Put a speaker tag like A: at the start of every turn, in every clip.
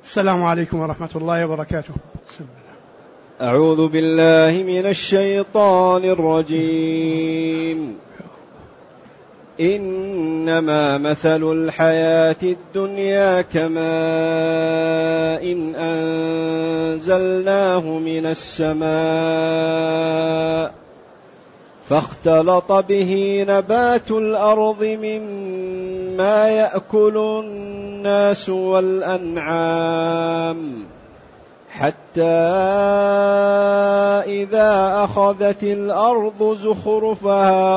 A: السلام عليكم ورحمة الله وبركاته.
B: أعوذ بالله من الشيطان الرجيم. إنما مثل الحياة الدنيا كماء إن أنزلناه من السماء فاختلط به نبات الأرض مما يأكل الناس والأنعام حتى إذا أخذت الأرض زخرفها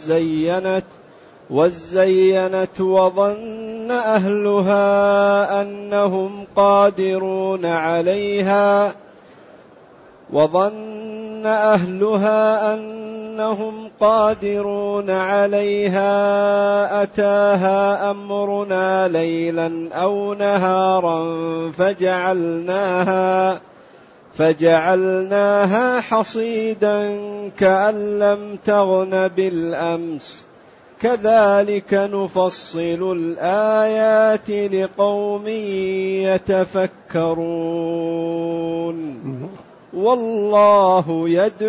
B: وزينت وظن أهلها أنهم قادرون عليها أتاها أمرنا ليلا أو نهارا فجعلناها حصيدا كأن لم تغن بالأمس كذلك نفصل الآيات لقوم يتفكرون. والله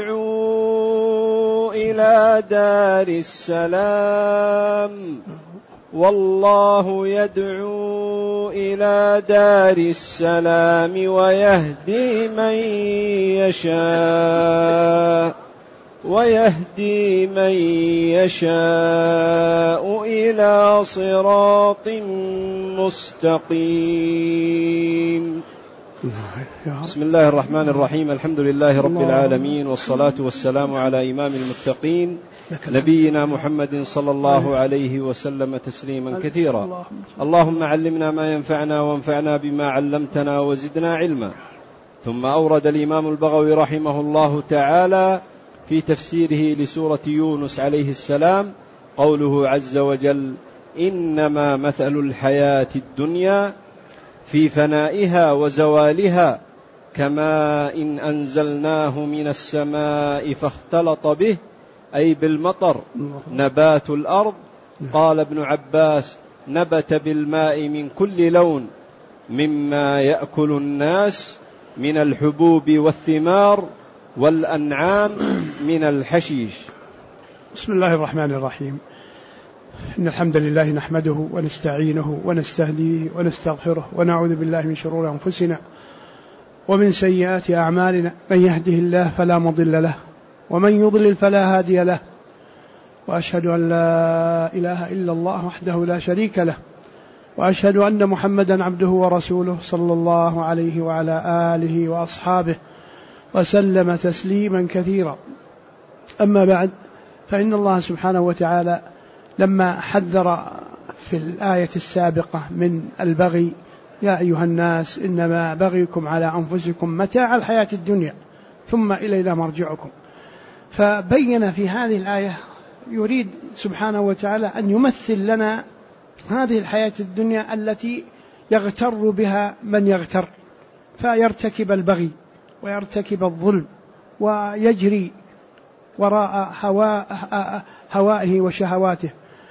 B: يدعو إلى دار السلام ويهدي من يشاء إلى صراط مستقيم. بسم الله الرحمن الرحيم. الحمد لله رب العالمين، والصلاة والسلام على إمام المتقين نبينا محمد صلى الله عليه وسلم تسليما كثيرا. اللهم علمنا ما ينفعنا وانفعنا بما علمتنا وزدنا علما. ثم أورد الإمام البغوي رحمه الله تعالى في تفسيره لسورة يونس عليه السلام قوله عز وجل: إنما مثل الحياة الدنيا في فنائها وزوالها كماء إن أنزلناه من السماء فاختلط به، أي بالمطر، نبات الأرض. قال ابن عباس: نبت بالماء من كل لون مما يأكل الناس من الحبوب والثمار والأنعام من الحشيش.
A: بسم الله الرحمن الرحيم. إن الحمد لله نحمده ونستعينه ونستهديه ونستغفره ونعوذ بالله من شرور أنفسنا ومن سيئات أعمالنا، من يهده الله فلا مضل له ومن يضلل فلا هادي له، وأشهد أن لا إله إلا الله وحده لا شريك له، وأشهد أن محمدا عبده ورسوله صلى الله عليه وعلى آله وأصحابه وسلم تسليما كثيرا. أما بعد، فإن الله سبحانه وتعالى لما حذر في الآية السابقة من البغي: يا أيها الناس إنما بغيكم على أنفسكم متاع الحياة الدنيا ثم إلينا مرجعكم، فبين في هذه الآية يريد سبحانه وتعالى أن يمثل لنا هذه الحياة الدنيا التي يغتر بها من يغتر، فيرتكب البغي ويرتكب الظلم ويجري وراء هوائه وشهواته،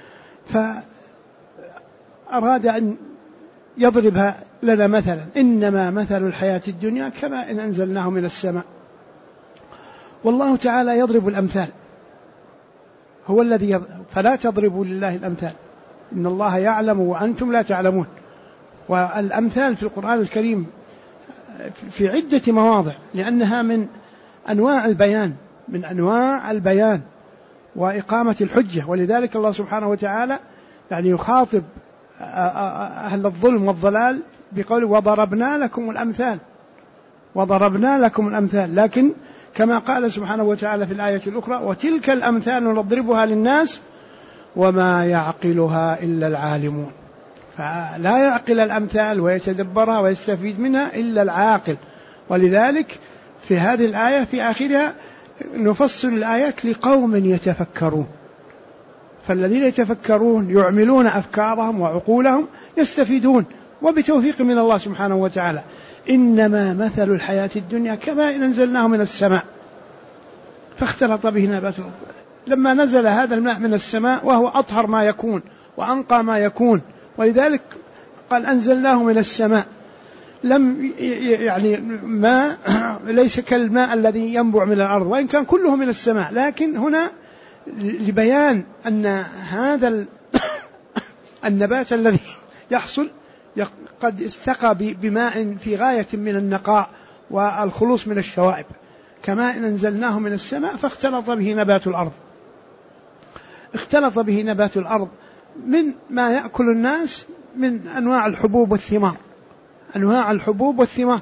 A: فأراد أن يضربها لنا مثلا: إنما مثل الحياة الدنيا كما إن أنزلناه من السماء. والله تعالى يضرب الأمثال، هو الذي فلا تضربوا لله الأمثال إن الله يعلم وأنتم لا تعلمون. والأمثال في القرآن الكريم في عدة مواضع، لأنها من أنواع البيان وإقامة الحجة. ولذلك الله سبحانه وتعالى يخاطب أهل الظلم والضلال بقوله: وضربنا لكم الأمثال. لكن كما قال سبحانه وتعالى في الآية الأخرى: وتلك الأمثال نضربها للناس وما يعقلها إلا العالمون. فلا يعقل الأمثال ويتدبرها ويستفيد منها إلا العاقل. ولذلك في هذه الآية في آخرها نفصل الآيات لقوم يتفكرون، فالذين يتفكرون يعملون أفكارهم وعقولهم يستفيدون، وبتوفيق من الله سبحانه وتعالى. إنما مثل الحياة الدنيا كما إن أنزلناه من السماء فاختلط به نبات الأرض. لما نزل هذا الماء من السماء وهو أطهر ما يكون وأنقى ما يكون، ولذلك قال أنزلناه من السماء. لم يعني ما ليس كالماء الذي ينبع من الأرض، وإن كان كله من السماء، لكن هنا لبيان أن هذا النبات الذي يحصل قد استقى بماء في غاية من النقاء والخلوص من الشوائب، كما إن أنزلناه من السماء فاختلط به نبات الأرض. اختلط به نبات الأرض من ما يأكل الناس من أنواع الحبوب والثمار، أنواع الحبوب والثمار،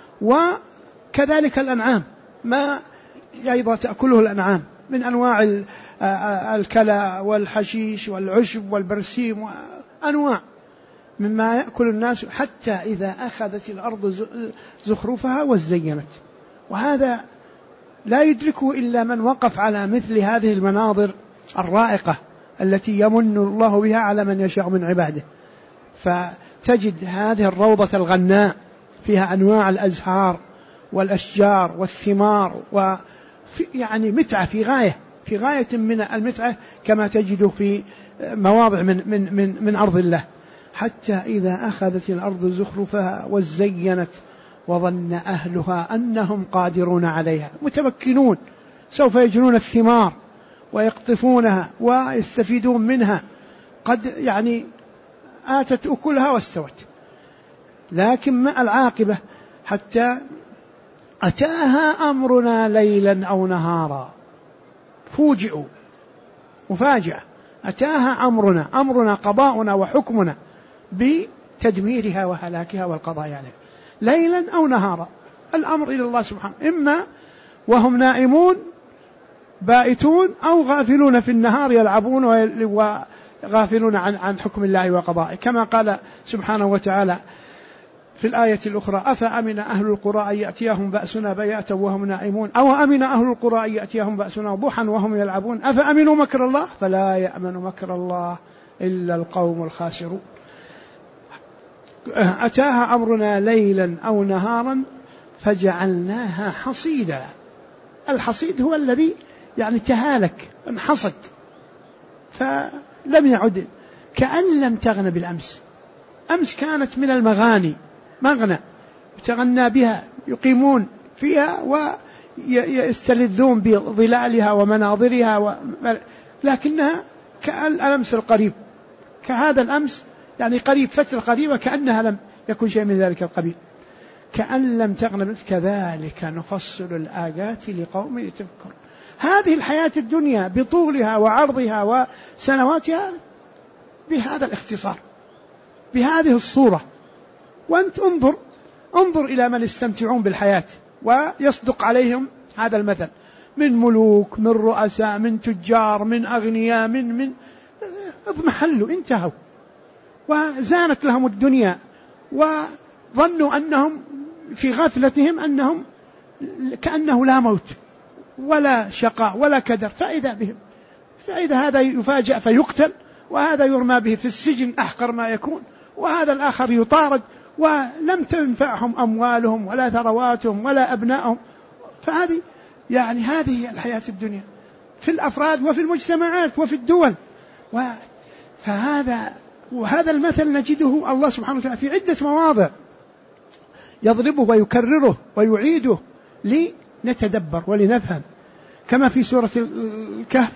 A: وكذلك الأنعام ما أيضا تأكله الأنعام من أنواع الكلى والحشيش والعشب والبرسيم، وأنواع مما يأكل الناس، حتى إذا أخذت الأرض زخرفها وزينت. وهذا لا يدركه إلا من وقف على مثل هذه المناظر الرائقة التي يمن الله بها على من يشاء من عباده. فتجد هذه الروضة الغناء فيها أنواع الأزهار والأشجار والثمار، يعني متعة في غاية من المتعة، كما تجد في مواضع من أرض الله. حتى إذا أخذت الأرض زخرفها وزينت وظن أهلها أنهم قادرون عليها، متمكنون، سوف يجنون الثمار ويقطفونها ويستفيدون منها، قد يعني آتت أكلها واستوت. لكن ما العاقبة؟ حتى أتاها أمرنا ليلا أو نهارا، فوجئوا مفاجأة، أتاها أمرنا قضاؤنا وحكمنا بتدميرها وهلاكها والقضاء عليها ليلا أو نهارا. الأمر إلى الله سبحانه، إما وهم نائمون بائتون أو غافلون في النهار يلعبون وغافلون عن حكم الله وقضائه، كما قال سبحانه وتعالى في الآية الأخرى: أفأمن أهل القرى أن يأتيهم بأسنا بياتا وهم نائمون، أو أمن أهل القرى أن يأتيهم بأسنا ضحى وهم يلعبون، أفأمنوا مكر الله فلا يأمن مكر الله إلا القوم الخاسرون. أتاها أمرنا ليلا أو نهارا فجعلناها حصيدا. الحصيد هو الذي يعني تهالك، انحصد، فلم يعد، كأن لم تغن بالأمس. أمس كانت من المغاني، مغنى يتغنى بها، يقيمون فيها ويستلذون بظلالها ومناظرها لكنها كالأمس القريب، كهذا الأمس يعني قريب، فترة قريبة، كأنها لم يكن شيء من ذلك القبيل، كأن لم تغن. كذلك نفصل الآيات لقوم يتفكرون. هذه الحياة الدنيا بطولها وعرضها وسنواتها بهذا الاختصار، بهذه الصورة. وأنت انظر إلى من يستمتعون بالحياة ويصدق عليهم هذا المثل، من ملوك، من رؤساء، من تجار، من أغنياء، من اضمحلوا، انتهوا، وزانت لهم الدنيا، وظنوا أنهم في غفلتهم أنهم كأنه لا موت ولا شقاء ولا كدر، فإذا هذا يفاجأ فيقتل، وهذا يرمى به في السجن أحقر ما يكون، وهذا الآخر يطارد، ولم تنفعهم أموالهم ولا ثرواتهم ولا أبنائهم. فهذه يعني هذه الحياة الدنيا في الأفراد وفي المجتمعات وفي الدول. وهذا المثل نجده الله سبحانه وتعالى في عدة مواضع يضربه ويكرره ويعيده لنتدبر ولنفهم، كما في سورة الكهف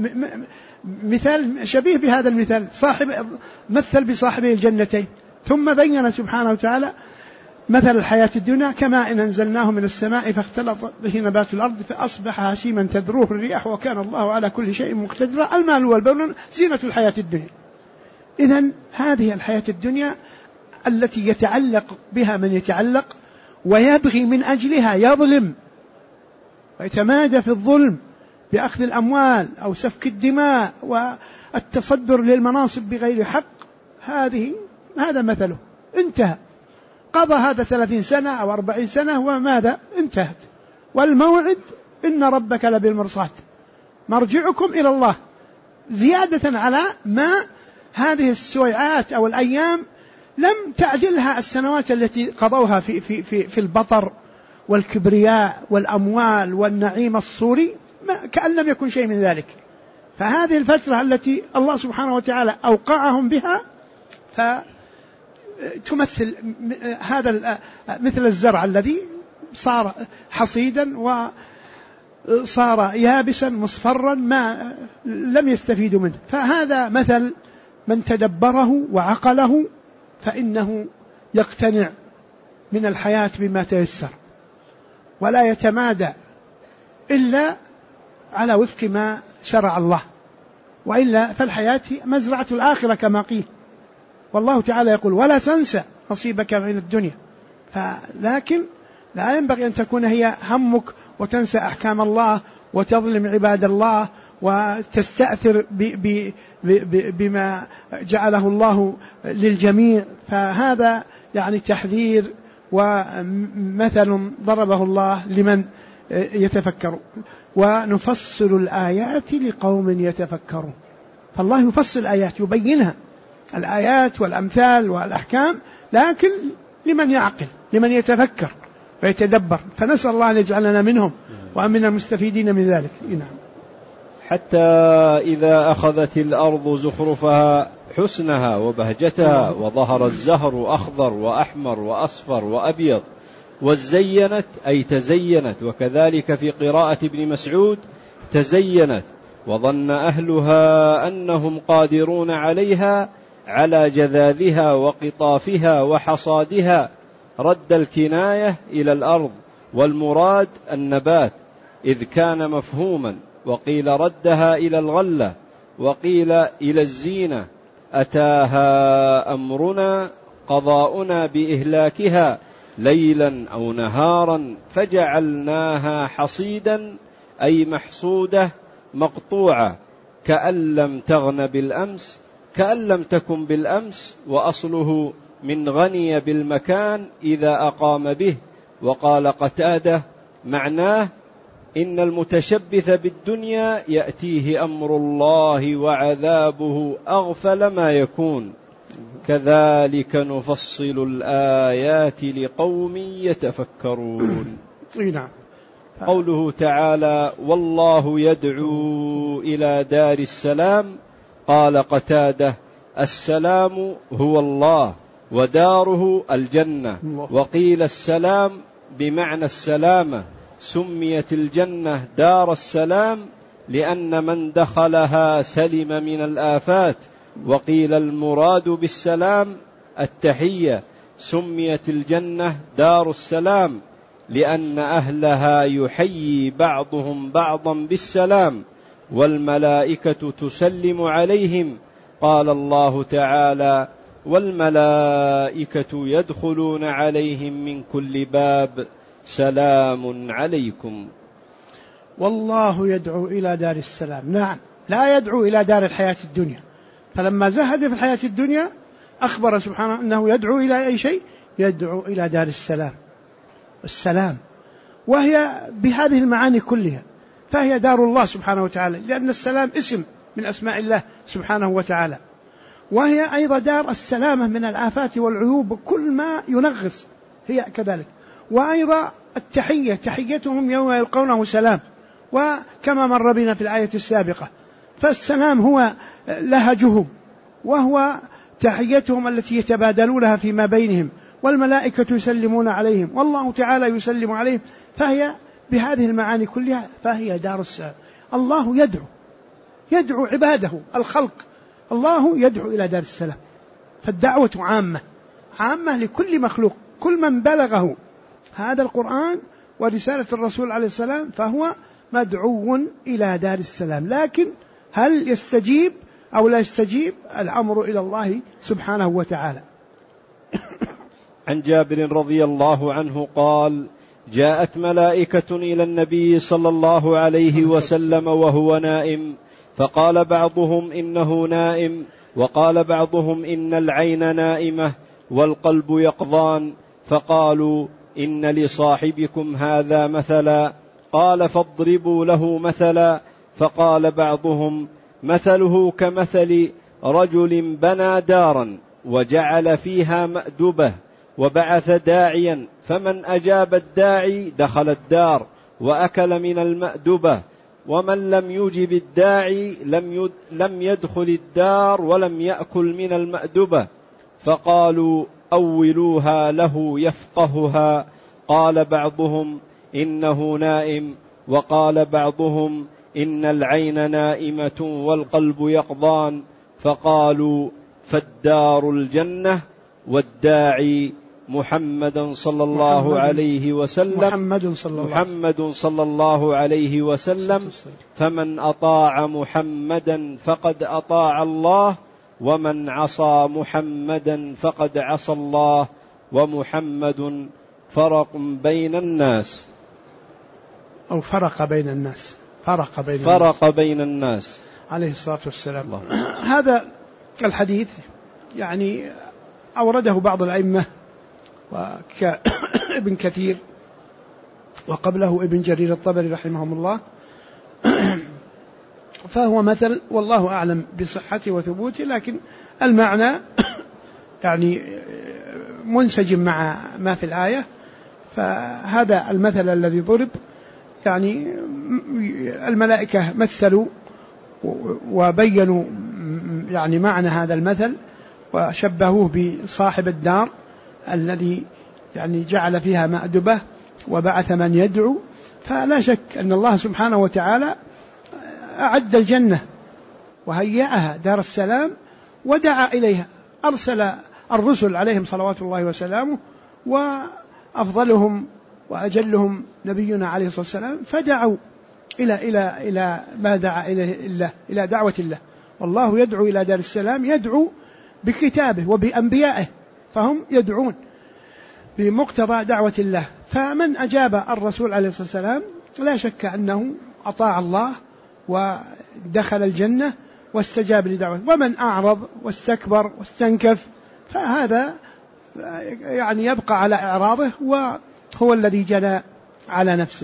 A: مثال شبيه بهذا المثال، مثل بصاحبه الجنتين، ثم بين سبحانه وتعالى مثل الحياة الدنيا كما إن أنزلناه من السماء فاختلط به نبات الأرض فأصبح هشيما تذروه الرياح وكان الله على كل شيء مقتدرا. المال والبنون زينة الحياة الدنيا. إذن هذه الحياة الدنيا التي يتعلق بها من يتعلق ويبغي من أجلها، يظلم ويتمادى في الظلم بأخذ الأموال أو سفك الدماء والتصدر للمناصب بغير حق، هذا مثله، انتهى، قضى هذا 30 سنة أو 40 سنة وماذا؟ انتهت. والموعد إن ربك لبالمرصاد، مرجعكم إلى الله، زيادة على ما هذه السويعات أو الأيام لم تعدلها السنوات التي قضوها في البطر والكبرياء والأموال والنعيم الصوري، كأن لم يكن شيء من ذلك. فهذه الفترة التي الله سبحانه وتعالى أوقعهم بها تمثل هذا مثل الزرع الذي صار حصيدا وصار يابسا مصفرا ما لم يستفيدوا منه. فهذا مثل من تدبره وعقله فإنه يقتنع من الحياة بما تيسر ولا يتمادى إلا على وفق ما شرع الله، وإلا فالحياة مزرعة الآخرة كما قيل. والله تعالى يقول ولا تنسى نصيبك من الدنيا. لكن لا ينبغي أن تكون هي همك وتنسى أحكام الله وتظلم عباد الله وتستأثر بما جعله الله للجميع. فهذا يعني تحذير ومثل ضربه الله لمن يتفكر. ونفصل الآيات لقوم يتفكرون. فالله يفصل الآيات يبينها الآيات والأمثال والأحكام، لكن لمن يعقل لمن يتفكر ويتدبر. فنسأل الله أن يجعلنا منهم ومن المستفيدين من ذلك. نعم.
B: حتى إذا أخذت الأرض زخرفها حسنها وبهجتها وظهر الزهر أخضر وأحمر وأصفر وأبيض وزينت أي تزينت، وكذلك في قراءة ابن مسعود تزينت، وظن أهلها أنهم قادرون عليها على جذاذها وقطافها وحصادها. رد الكناية إلى الأرض والمراد النبات إذ كان مفهوما، وقيل ردها إلى الغلة، وقيل إلى الزينة. أتاها أمرنا قضاؤنا بإهلاكها ليلا أو نهارا فجعلناها حصيدا أي محصودة مقطوعة كأن لم تغن بالأمس، كأن لم تكن بالأمس، وأصله من غني بالمكان إذا أقام به. وقال قتادة معناه إن المتشبث بالدنيا يأتيه أمر الله وعذابه أغفل ما يكون، كذلك نفصل الآيات لقوم يتفكرون.
A: نعم.
B: قوله تعالى والله يدعو إلى دار السلام، قال قتادة السلام هو الله وداره الجنة، وقيل السلام بمعنى السلامة. سميت الجنة دار السلام لأن من دخلها سلم من الآفات، وقيل المراد بالسلام التحية. سميت الجنة دار السلام لأن أهلها يحيي بعضهم بعضا بالسلام، والملائكة تسلم عليهم. قال الله تعالى والملائكة يدخلون عليهم من كل باب سلام عليكم.
A: والله يدعو إلى دار السلام. نعم، لا يدعو إلى دار الحياة الدنيا. فلما زهد في الحياة الدنيا أخبر سبحانه أنه يدعو إلى أي شيء؟ يدعو إلى دار السلام. السلام وهي بهذه المعاني كلها، فهي دار الله سبحانه وتعالى، لأن السلام اسم من أسماء الله سبحانه وتعالى، وهي أيضا دار السلامة من الآفات والعيوب كل ما ينغص، هي كذلك. وأيضا التحية، تحيتهم يوم يلقونه سلام، وكما مر بنا في الآية السابقة. فالسلام هو لهجهم وهو تحيتهم التي يتبادلونها فيما بينهم، والملائكة يسلمون عليهم والله تعالى يسلم عليهم. فهي بهذه المعاني كلها فهي دار السلام. الله يدعو عباده الخلق، الله يدعو إلى دار السلام. فالدعوة عامة لكل مخلوق، كل من بلغه هذا القرآن ورسالة الرسول عليه السلام فهو مدعو إلى دار السلام. لكن هل يستجيب أو لا يستجيب؟ الأمر إلى الله سبحانه وتعالى.
B: عن جابر رضي الله عنه قال جاءت ملائكة إلى النبي صلى الله عليه وسلم وهو نائم، فقال بعضهم إنه نائم، وقال بعضهم إن العين نائمة والقلب يقظان، فقالوا إن لصاحبكم هذا مثلا، قال فاضربوا له مثلا. فقال بعضهم مثله كمثل رجل بنى دارا وجعل فيها مأدبة وبعث داعيا، فمن أجاب الداعي دخل الدار وأكل من المأدبة، ومن لم يجب الداعي لم يدخل الدار ولم يأكل من المأدبة. فقالوا أولوها له يفقهها. قال بعضهم إنه نائم، وقال بعضهم إن العين نائمة والقلب يقظان، فقالوا فالدار الجنة والداعي محمد صلى الله عليه وسلم محمد صلى الله عليه وسلم، فمن أطاع محمدا فقد أطاع الله، ومن عصى محمدا فقد عصى الله، ومحمد فرق بين الناس،
A: أو فرق بين الناس،
B: فرق بين الناس
A: عليه الصلاة والسلام. هذا الحديث يعني أورده بعض الأئمة وابن كثير، وقبله ابن جرير الطبري رحمهم الله، فهو مثل والله أعلم بصحته وثبوته، لكن المعنى يعني منسجم مع ما في الآية. فهذا المثل الذي ضرب يعني الملائكة مثلوا وبينوا يعني معنى هذا المثل، وشبهوه بصاحب الدار الذي يعني جعل فيها مأدبة وبعث من يدعو. فلا شك أن الله سبحانه وتعالى أعد الجنة وهيئها دار السلام ودعا إليها، أرسل الرسل عليهم صلوات الله وسلامه، وأفضلهم وأجلهم نبينا عليه الصلاة والسلام، فدعوا إلى ما دعا إليه الله، إلى دعوة الله. والله يدعو إلى دار السلام، يدعو بكتابه وبأنبيائه، فهم يدعون بمقتضى دعوة الله. فمن أجاب الرسول عليه الصلاة والسلام لا شك أنه أطاع الله ودخل الجنة واستجاب لدعوته، ومن أعرض واستكبر واستنكف فهذا يعني يبقى على إعراضه، وهو الذي جنى على نفسه.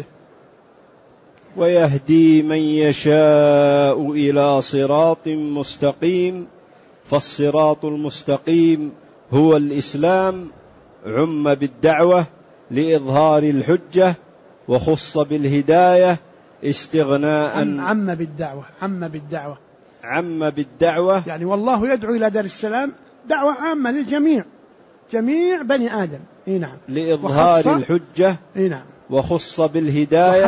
B: ويهدي من يشاء إلى صراط مستقيم، فالصراط المستقيم هو الإسلام، عم بالدعوة لإظهار الحجة، وخص بالهداية استغناء عم بالدعوة
A: يعني والله يدعو إلى دار السلام دعوة عامة للجميع، جميع بني آدم. نعم.
B: لإظهار الحجة.
A: نعم.
B: وخص بالهداية،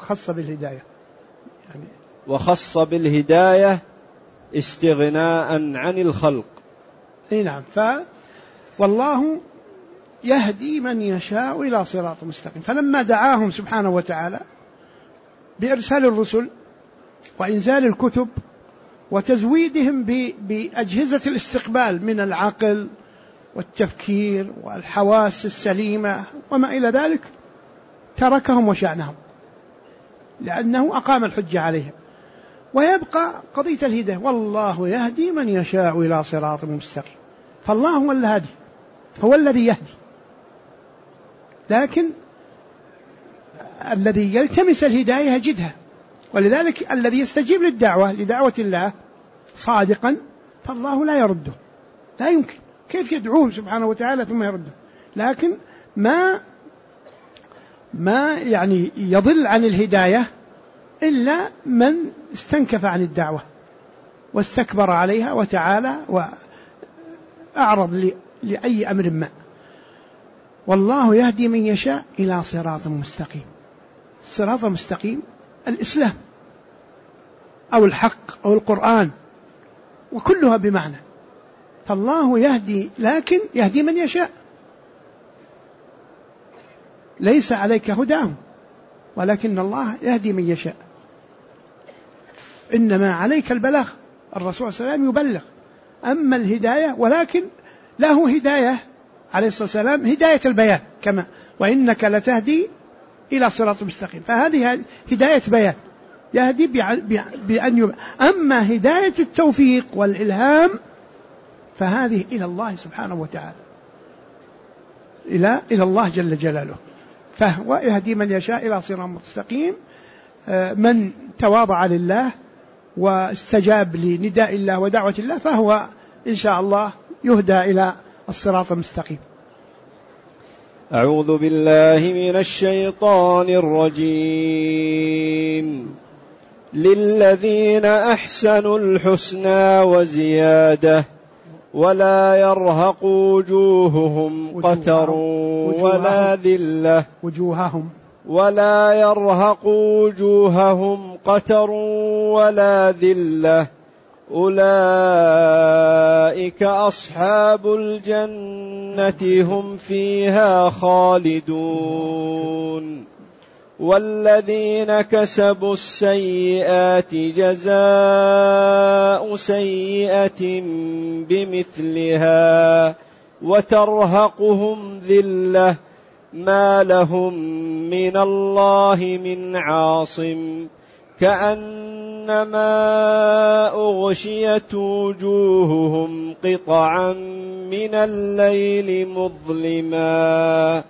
B: وخص بالهداية استغناء عن الخلق.
A: نعم. والله يهدي من يشاء إلى صراط مستقيم. فلما دعاهم سبحانه وتعالى بإرسال الرسل وإنزال الكتب وتزويدهم بأجهزة الاستقبال من العقل والتفكير والحواس السليمة وما إلى ذلك، تركهم وشأنهم، لأنه أقام الحجة عليهم. ويبقى قضية الهداية، والله يهدي من يشاء إلى صراط مستقيم. فالله هو الهادي، هو الذي يهدي، لكن الذي يلتمس الهداية يجدها. ولذلك الذي يستجيب لدعوة الله صادقا فالله لا يرده، لا يمكن. كيف يدعوه سبحانه وتعالى ثم يرده؟ لكن ما يعني يضل عن الهداية إلا من استنكف عن الدعوة واستكبر عليها وتعالى وأعرض لأي أمر ما. والله يهدي من يشاء إلى صراط مستقيم. الصراط المستقيم الإسلام أو الحق أو القرآن، وكلها بمعنى. فالله يهدي، لكن يهدي من يشاء، ليس عليك هداهم، ولكن الله يهدي من يشاء. إنما عليك البلاغ، الرسول صلى الله عليه وسلم يبلغ. أما الهداية، ولكن له هداية عليه الصلاة والسلام، هداية البيان، كما وإنك لتهدي إلى صراط مستقيم. فهذه هداية بيان، يهدي بأن أما هداية التوفيق والإلهام فهذه إلى الله سبحانه وتعالى، إلى الله جل جلاله. فهو يهدي من يشاء إلى صراط مستقيم، من تواضع لله واستجاب لنداء الله ودعوة الله فهو إن شاء الله يهدى إلى الصراط المستقيم.
B: أعوذ بالله من الشيطان الرجيم. للذين أحسنوا الحسنى وزيادة، ولا يرهق وجوههم قتر ولا ذلة ولا يرهق وجوههم قتر ولا ذلة أولئك أصحاب الجنة هم فيها خالدون والذين كسبوا السيئات جزاء سيئة بمثلها وترهقهم ذلة ما لهم من الله من عاصم كأنما أغشيت وجوههم قطعا من الليل مظلما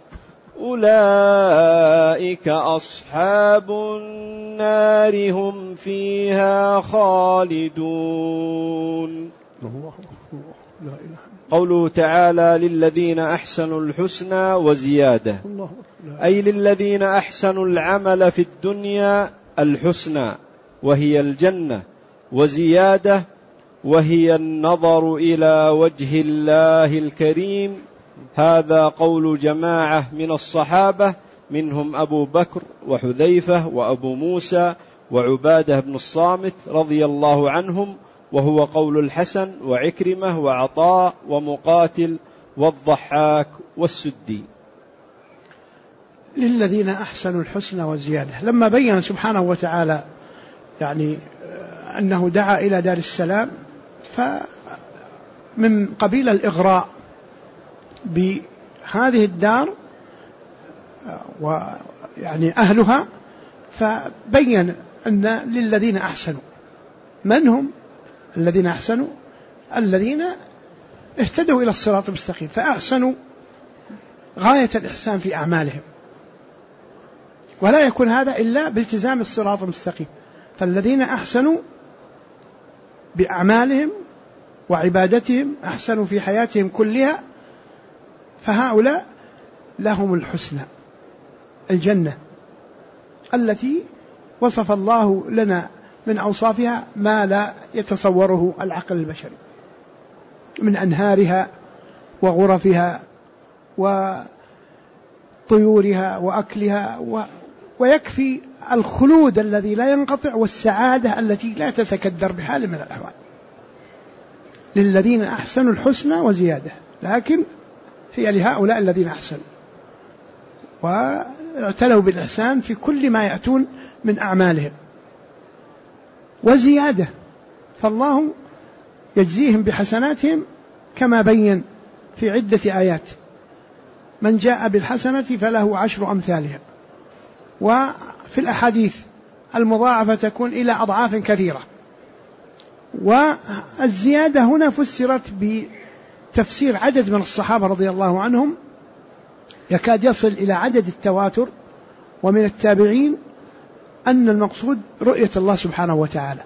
B: أولئك أصحاب النار هم فيها خالدون. قوله تعالى للذين أحسنوا الحسنى وزيادة، أي للذين أحسنوا العمل في الدنيا الحسنى وهي الجنة، وزيادة وهي النظر إلى وجه الله الكريم. هذا قول جماعة من الصحابة منهم أبو بكر وحذيفة وأبو موسى وعبادة بن الصامت رضي الله عنهم، وهو قول الحسن وعكرمة وعطاء ومقاتل والضحاك والسدي.
A: للذين أحسنوا الحسنى والزيادة، لما بين سبحانه وتعالى يعني أنه دعا إلى دار السلام، فمن قبيل الإغراء بهذه الدار ويعني أهلها، فبين أن للذين أحسنوا. من هم الذين أحسنوا؟ الذين اهتدوا إلى الصراط المستقيم، فأحسنوا غاية الإحسان في أعمالهم، ولا يكون هذا إلا بالتزام الصراط المستقيم. فالذين أحسنوا بأعمالهم وعبادتهم، أحسنوا في حياتهم كلها، فهؤلاء لهم الحسنى، الجنة التي وصف الله لنا من أوصافها ما لا يتصوره العقل البشري من أنهارها وغرفها وطيورها وأكلها، ويكفي الخلود الذي لا ينقطع والسعادة التي لا تتكدر بحال من الأحوال. للذين أحسنوا الحسنى وزيادة، لكن هي لهؤلاء الذين أحسنوا واعتنوا بالإحسان في كل ما يأتون من أعمالهم. وزيادة، فالله يجزيهم بحسناتهم كما بين في عدة آيات: من جاء بالحسنة فله 10 أمثالها. وفي الأحاديث المضاعفة تكون إلى أضعاف كثيرة. والزيادة هنا فسرت بتفسير عدد من الصحابة رضي الله عنهم يكاد يصل إلى عدد التواتر، ومن التابعين أن المقصود رؤية الله سبحانه وتعالى.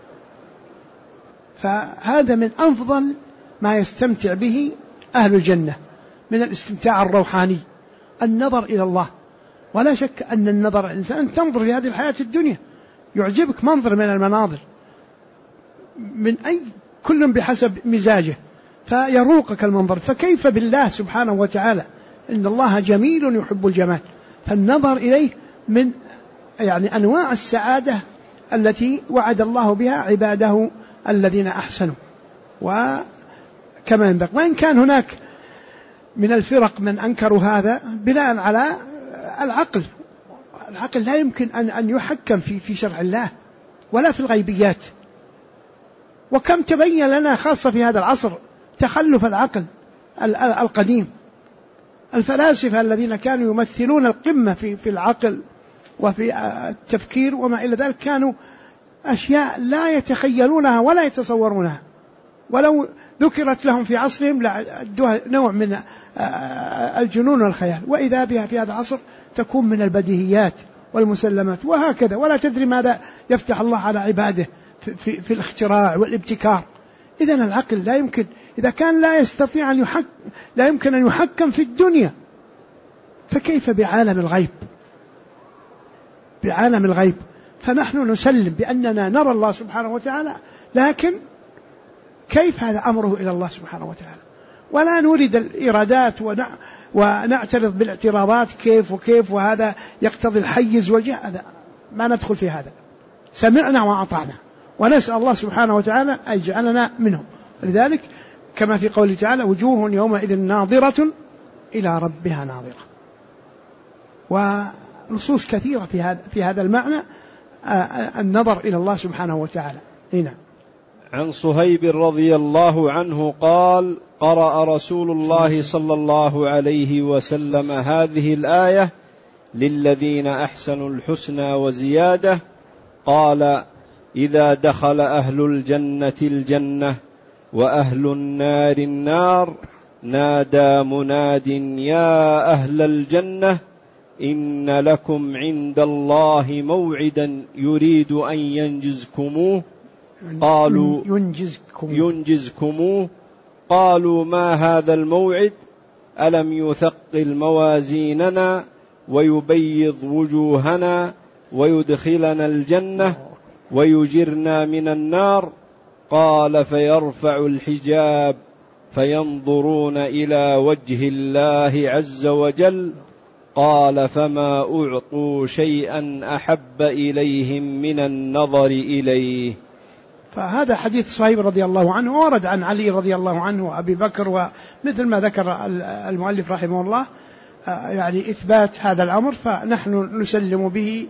A: فهذا من أفضل ما يستمتع به أهل الجنة من الاستمتاع الروحاني، النظر إلى الله. ولا شك أن النظر الإنسان تنظر في هذه الحياة الدنيا، يعجبك منظر من المناظر، من أي كل بحسب مزاجه، فيروقك المنظر. فكيف بالله سبحانه وتعالى؟ إن الله جميل يحب الجمال، فالنظر إليه من يعني أنواع السعادة التي وعد الله بها عباده الذين أحسنوا. وكما ينبغي، وإن كان هناك من الفرق من أنكروا هذا بناء على العقل لا يمكن أن يحكم في شرع الله ولا في الغيبيات. وكم تبين لنا خاصة في هذا العصر تخلف العقل القديم. الفلاسفة الذين كانوا يمثلون القمة في العقل وفي التفكير وما إلى ذلك، كانوا أشياء لا يتخيلونها ولا يتصورونها، ولو ذكرت لهم في عصرهم لأدوها نوع من الجنون والخيال، وإذا بها في هذا العصر تكون من البديهيات والمسلمات، وهكذا. ولا تدري ماذا يفتح الله على عباده في الاختراع والابتكار. إذن العقل لا يمكن، إذا كان لا يستطيع لا يمكن أن يحكم في الدنيا، فكيف بعالم الغيب؟ بعالم الغيب فنحن نسلم بأننا نرى الله سبحانه وتعالى، لكن كيف هذا أمره إلى الله سبحانه وتعالى، ولا نريد الإرادات ونعترض بالاعتراضات كيف وكيف، وهذا يقتضي الحيز والجهة، هذا ما ندخل في هذا. سمعنا وأطعنا، ونسأل الله سبحانه وتعالى أن يجعلنا منهم. لذلك كما في قوله تعالى وجوه يومئذ ناظرة إلى ربها ناظرة، ونصوص كثيرة في هذا المعنى النظر إلى الله سبحانه وتعالى. هنا
B: عن صهيب رضي الله عنه قال قرأ رسول الله صلى الله عليه وسلم هذه الآية للذين أحسنوا الحسنى وزيادة، قال إذا دخل أهل الجنة الجنة وأهل النار النار نادى مناد يا أهل الجنة إن لكم عند الله موعدا يريد أن ينجزكموه. قالوا ينجزكموه. قالوا ما هذا الموعد؟ ألم يثقل موازيننا ويبيض وجوهنا ويدخلنا الجنة ويجرنا من النار؟ قال فيرفع الحجاب فينظرون إلى وجه الله عز وجل. قال فما أعطوا شيئا أحب إليهم من النظر إليه.
A: فهذا حديث صهيب رضي الله عنه، ورد عن علي رضي الله عنه وأبي بكر، ومثل ما ذكر المؤلف رحمه الله يعني إثبات هذا الأمر، فنحن نسلم به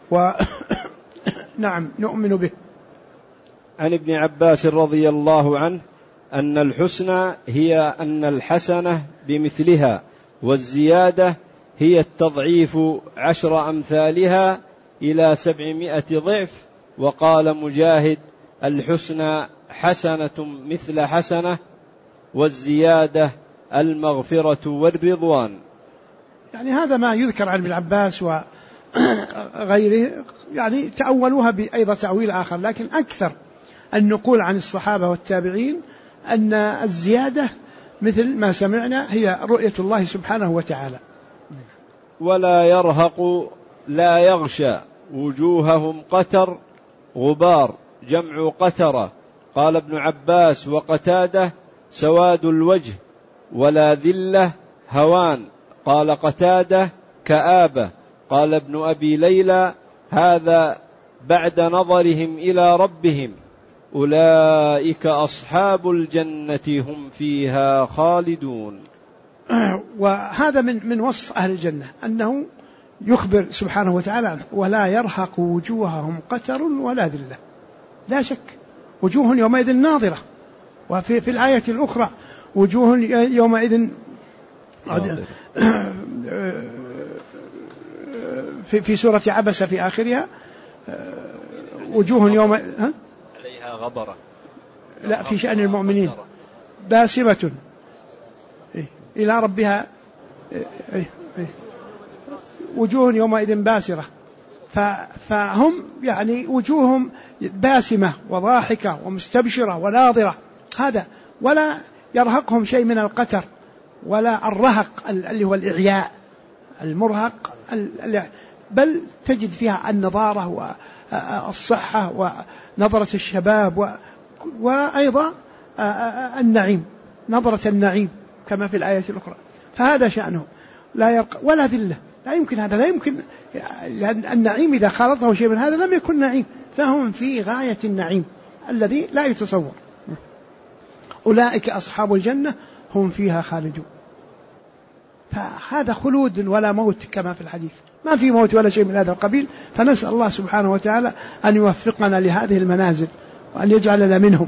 A: ونعم نؤمن به.
B: عن ابن عباس رضي الله عنه أن الحسنى هي أن الحسنة بمثلها، والزيادة هي التضعيف 10 أمثالها إلى 700 ضعف. وقال مجاهد الحسنى حسنة مثل حسنة، والزيادة المغفرة والرضوان.
A: يعني هذا ما يذكر عن ابن عباس وغيره، يعني تأولوها أيضا تأويل آخر، لكن أكثر النقول عن الصحابة والتابعين أن الزيادة مثل ما سمعنا هي رؤية الله سبحانه وتعالى.
B: ولا يرهق لا يغشى وجوههم قتر غبار، جمع قترة. قال ابن عباس وقتادة سواد الوجه، ولا ذلة هوان. قال قتادة كآبة. قال ابن أبي ليلى هذا بعد نظرهم إلى ربهم، أولئك أصحاب الجنة هم فيها خالدون.
A: وهذا من وصف أهل الجنة أنه يخبر سبحانه وتعالى ولا يرهق وجوههم قتر ولا ذلة. لا شك وجوه يومئذ ناظرة، وفي الآية الأخرى وجوه يومئذ في سورة عبس في آخرها وجوه يوم
B: عليها غبرة.
A: لا، في شأن المؤمنين باسمة إلى ربها وجوه يومئذ باسرة. فهم يعني وجوههم باسمة وضاحكة ومستبشرة وناظرة، هذا ولا يرهقهم شيء من القتر ولا الرهق اللي هو الإعياء المرهق، بل تجد فيها النضارة والصحة ونظرة الشباب وأيضا النعيم، نظرة النعيم كما في الآية الأخرى. فهذا شأنه لا يرق ولا ذلة، لا يمكن هذا، لا يمكن، لأن النعيم إذا خالطه شيء من هذا لم يكن نعيم، فهم في غاية النعيم الذي لا يتصور. أولئك أصحاب الجنة هم فيها خالدون. فهذا خلود ولا موت كما في الحديث، ما في موت ولا شيء من هذا القبيل. فنسأل الله سبحانه وتعالى أن يوفقنا لهذه المنازل وأن يجعلنا منهم.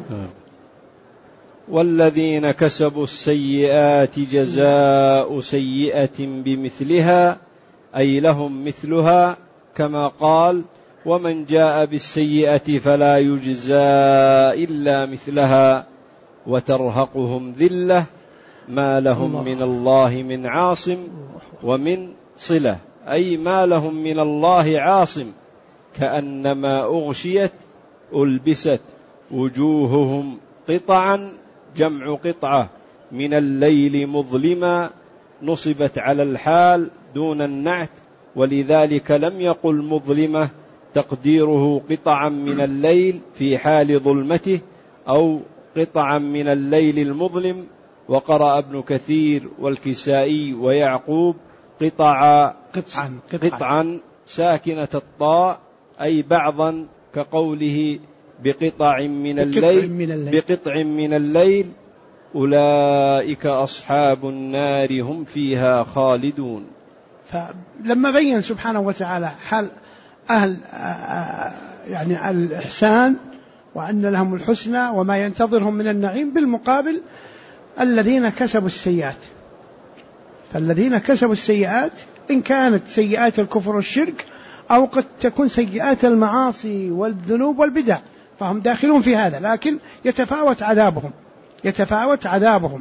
B: والذين كسبوا السيئات جزاء سيئة بمثلها، أي لهم مثلها، كما قال ومن جاء بالسيئة فلا يجزى إلا مثلها وترهقهم ذلة ما لهم من الله من عاصم ومن صلة، أي ما لهم من الله عاصم، كأنما أغشيت ألبست وجوههم قطعا، جمع قطعة، من الليل مظلما، نصبت على الحال دون النعت، ولذلك لم يقل مظلمة، تقديره قطعا من الليل في حال ظلمته، أو قطعا من الليل المظلم. وقرأ ابن كثير والكسائي ويعقوب قطعا ساكنة الطاء أي بعضا، كقوله بقطع من الليل أولئك أصحاب النار هم فيها خالدون.
A: فلما بين سبحانه وتعالى حال أهل يعني الإحسان وأن لهم الحسنى وما ينتظرهم من النعيم، بالمقابل الذين كسبوا السيئات، فالذين كسبوا السيئات إن كانت سيئات الكفر والشرك أو قد تكون سيئات المعاصي والذنوب والبدع، فهم داخلون في هذا، لكن يتفاوت عذابهم.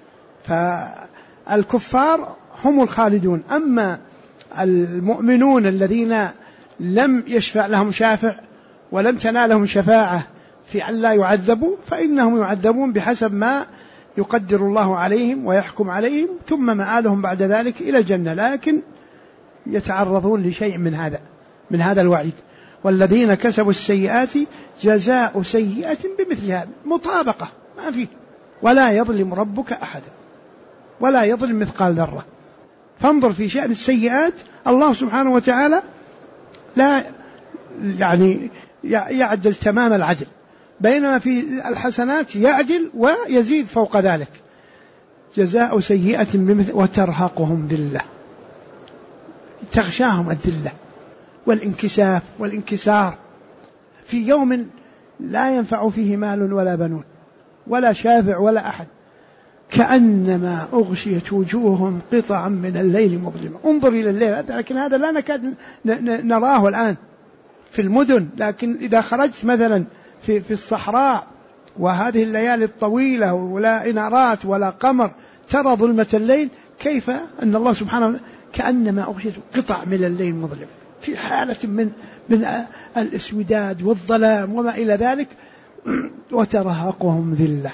A: فالكفار هم الخالدون. أما المؤمنون الذين لم يشفع لهم شافع ولم تنالهم شفاعة في أن لا يعذبوا، فإنهم يعذبون بحسب ما يقدر الله عليهم ويحكم عليهم، ثم مآلهم بعد ذلك إلى الجنة، لكن يتعرضون لشيء من هذا الوعيد. والذين كسبوا السيئات جزاء سيئة بمثلها، مطابقة ما فيه، ولا يظلم ربك أحدا، ولا يظلم مثقال ذرة. فانظر في شأن السيئات الله سبحانه وتعالى لا يعني يعدل تمام العدل، بينما في الحسنات يعدل ويزيد فوق ذلك. جزاء سيئة بمثل وترهقهم ذلة، تغشاهم الذلة والانكساف والانكسار في يوم لا ينفع فيه مال ولا بنون ولا شافع ولا أحد، كأنما أغشيت وجوههم قطعا من الليل مظلمة. انظر إلى الليل، لكن هذا لا نكاد نراه الآن في المدن، لكن إذا خرجت مثلا في الصحراء وهذه الليالي الطويلة ولا إنارات ولا قمر، ترى ظلمة الليل، كيف أن الله سبحانه كأنما أغشيت قطع من الليل مظلمة، في حالة من الاسوداد والظلام وما إلى ذلك. وترهقهم ذلة،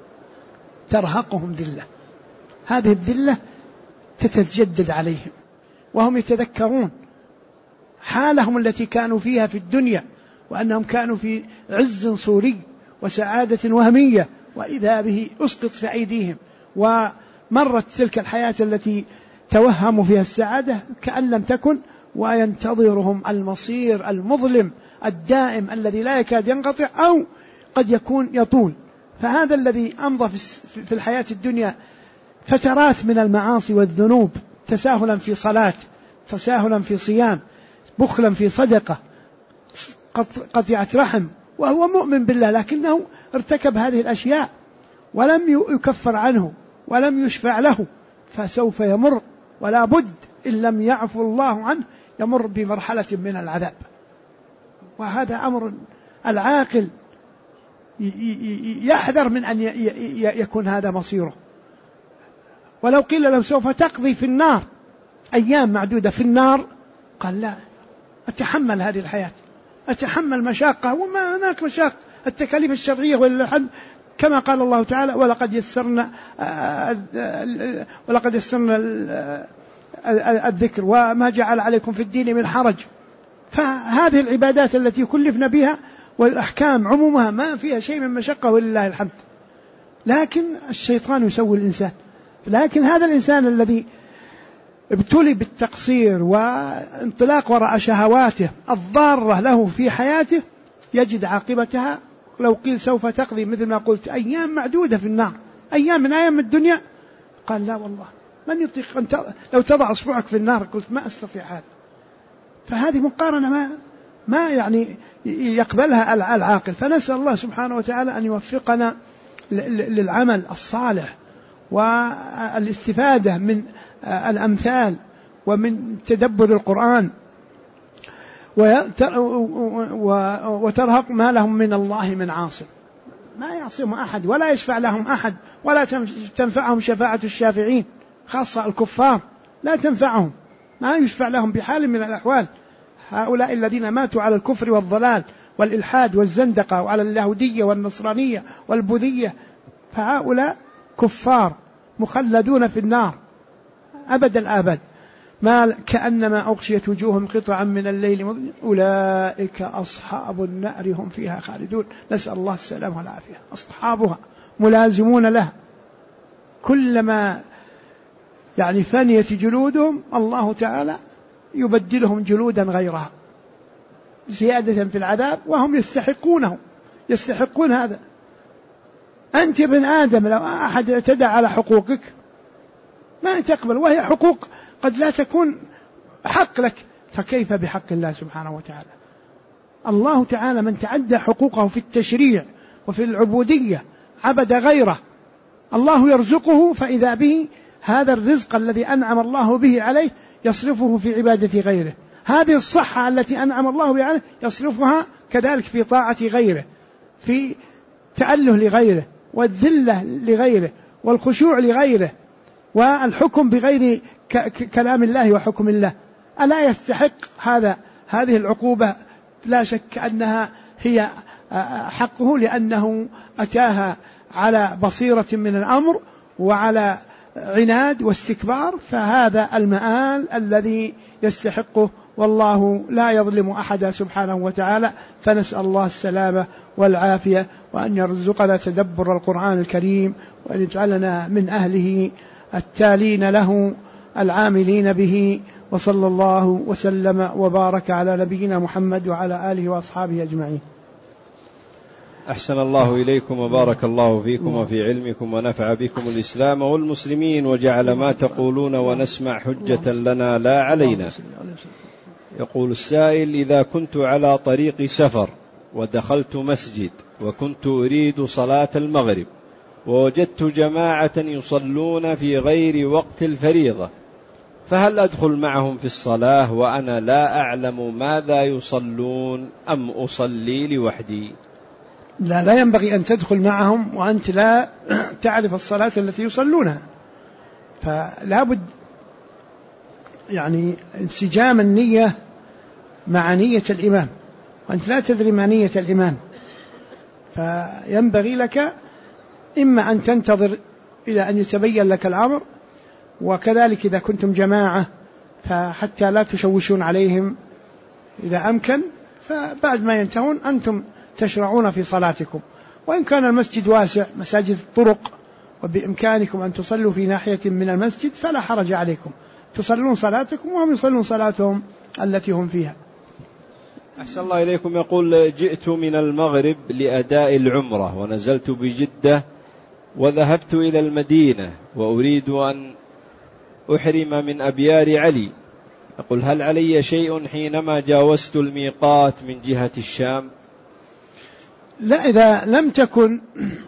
A: هذه الذلة تتجدد عليهم وهم يتذكرون حالهم التي كانوا فيها في الدنيا، وأنهم كانوا في عز صوري وسعادة وهمية، وإذا به أسقط في أيديهم، ومرت تلك الحياة التي توهموا فيها السعادة كأن لم تكن، وينتظرهم المصير المظلم الدائم الذي لا يكاد ينقطع أو قد يكون يطول. فهذا الذي أمضى في الحياة الدنيا فترات من المعاصي والذنوب، تساهلا في صلاة، تساهلا في صيام، بخلا في صدقة، قطيعة رحم، وهو مؤمن بالله لكنه ارتكب هذه الأشياء ولم يكفر عنه ولم يشفع له، فسوف يمر ولا بد إن لم يعفو الله عنه يمر بمرحلة من العذاب. وهذا أمر العاقل يحذر من أن يكون هذا مصيره. ولو قيل له سوف تقضي في النار أيام معدودة في النار، قال لا، أتحمل هذه الحياة، أتحمل مشاقة، وما هناك مشاق، التكاليف الشرعية والحد كما قال الله تعالى ولقد يسرنا الذكر وما جعل عليكم في الدين من حرج. فهذه العبادات التي كلفنا بها والأحكام عمومها ما فيها شيء من مشقة ولله الحمد، لكن الشيطان يسوي الإنسان. لكن هذا الإنسان الذي ابتلي بالتقصير وانطلاق وراء شهواته الضارة له في حياته يجد عاقبتها. لو قيل سوف تقضي مثل ما قلت أيام معدودة في النار، أيام من أيام الدنيا، قال لا والله من يطيق لو تضع أصبعك في النار، قلت ما أستطيع هذا. فهذه مقارنة ما يعني يقبلها العاقل. فنسأل الله سبحانه وتعالى أن يوفقنا للعمل الصالح والاستفادة من الأمثال ومن تدبر القرآن، وترهق ما لهم من الله من عاصم، ما يعصم أحد ولا يشفع لهم أحد ولا تنفعهم شفاعة الشافعين، خاصة الكفار لا تنفعهم، ما يشفع لهم بحال من الأحوال. هؤلاء الذين ماتوا على الكفر والضلال والإلحاد والزندقة وعلى اليهودية والنصرانية والبوذية، فهؤلاء كفار مخلدون في النار أبد الآبد. كأنما أغشيت وجوههم قطعا من الليل مظلم أولئك أصحاب النار هم فيها خالدون. نسأل الله السلامة والعافية. أصحابها ملازمون لها، كلما فنيت جلودهم الله تعالى يبدلهم جلودا غيرها زيادة في العذاب، وهم يستحقون هذا. أنت ابن آدم لو أحد اعتدى على حقوقك ما تقبل، وهي حقوق قد لا تكون حق لك، فكيف بحق الله سبحانه وتعالى؟ الله تعالى من تعدى حقوقه في التشريع وفي العبودية عبد غيره، الله يرزقه فإذا به هذا الرزق الذي أنعم الله به عليه يصرفه في عبادة غيره، هذه الصحة التي أنعم الله بها عليه يصرفها كذلك في طاعة غيره، في تأله لغيره، والذلة لغيره، والخشوع لغيره، والحكم بغير كلام الله وحكم الله. ألا يستحق هذه العقوبة؟ لا شك أنها هي حقه، لأنه أتاها على بصيرة من الأمر وعلى عناد واستكبار، فهذا المآل الذي يستحقه، والله لا يظلم أحدا سبحانه وتعالى. فنسأل الله السلامة والعافية، وأن يرزقنا تدبر القرآن الكريم، وأن يجعلنا من أهله التالين له العاملين به. وصلى الله وسلم وبارك على نبينا محمد وعلى آله وأصحابه أجمعين.
B: أحسن الله إليكم وبارك الله فيكم وفي علمكم، ونفع بكم الإسلام والمسلمين، وجعل ما تقولون ونسمع حجة لنا لا علينا. يقول السائل: إذا كنت على طريق سفر ودخلت مسجد وكنت أريد صلاة المغرب، ووجدت جماعة يصلون في غير وقت الفريضة، فهل أدخل معهم في الصلاة وأنا لا أعلم ماذا يصلون أم أصلي لوحدي؟
A: لا ينبغي أن تدخل معهم وأنت لا تعرف الصلاة التي يصلونها، فلا بد انسجام النية مع نية الإمام، وأنت لا تدري ما نية الإمام، فينبغي لك إما أن تنتظر إلى أن يتبين لك الأمر، وكذلك إذا كنتم جماعة فحتى لا تشوشون عليهم إذا أمكن، فبعد ما ينتهون أنتم تشرعون في صلاتكم. وإن كان المسجد واسع مساجد الطرق وبإمكانكم أن تصلوا في ناحية من المسجد فلا حرج عليكم، تصلون صلاتكم وهم يصلون صلاتهم التي هم فيها.
B: أحسن الله إليكم. يقول: جئت من المغرب لأداء العمرة ونزلت بجدة وذهبت إلى المدينة وأريد أن أحرم من أبيار علي، يقول: هل علي شيء حينما جاوزت الميقات من جهة الشام؟
A: لا، إذا لم تكن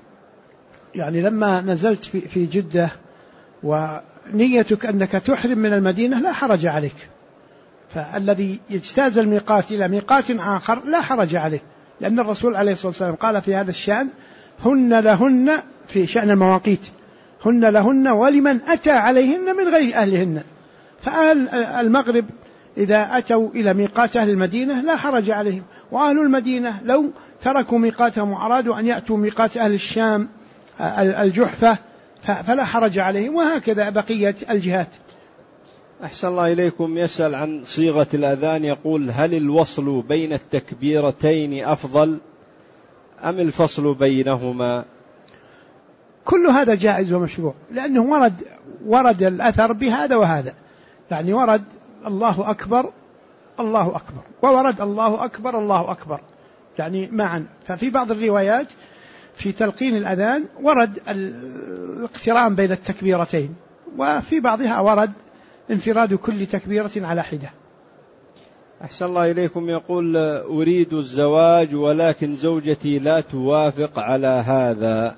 A: لما نزلت في جدة ونيتك أنك تحرم من المدينة لا حرج عليك، فالذي يجتاز الميقات إلى ميقات آخر لا حرج عليه، لأن الرسول عليه الصلاة والسلام قال في هذا الشأن: هن لهن، في شأن المواقيت، هن لهن ولمن أتى عليهن من غير أهلهن. فأهل المغرب إذا أتوا إلى ميقات أهل المدينة لا حرج عليهم، وأهل المدينة لو تركوا ميقاتهم وأرادوا أن يأتوا ميقات أهل الشام الجحفة فلا حرج عليهم، وهكذا بقية الجهات.
B: أحسن الله إليكم. يسأل عن صيغة الأذان، يقول: هل الوصل بين التكبيرتين أفضل أم الفصل بينهما؟
A: كل هذا جائز ومشروع، لأنه ورد الأثر بهذا وهذا، ورد الله أكبر الله أكبر، وورد الله أكبر الله أكبر معا. ففي بعض الروايات في تلقين الأذان ورد الاقتران بين التكبيرتين، وفي بعضها ورد انفراد كل تكبيرة على حدة.
B: أحسن الله إليكم. يقول: أريد الزواج ولكن زوجتي لا توافق على هذا.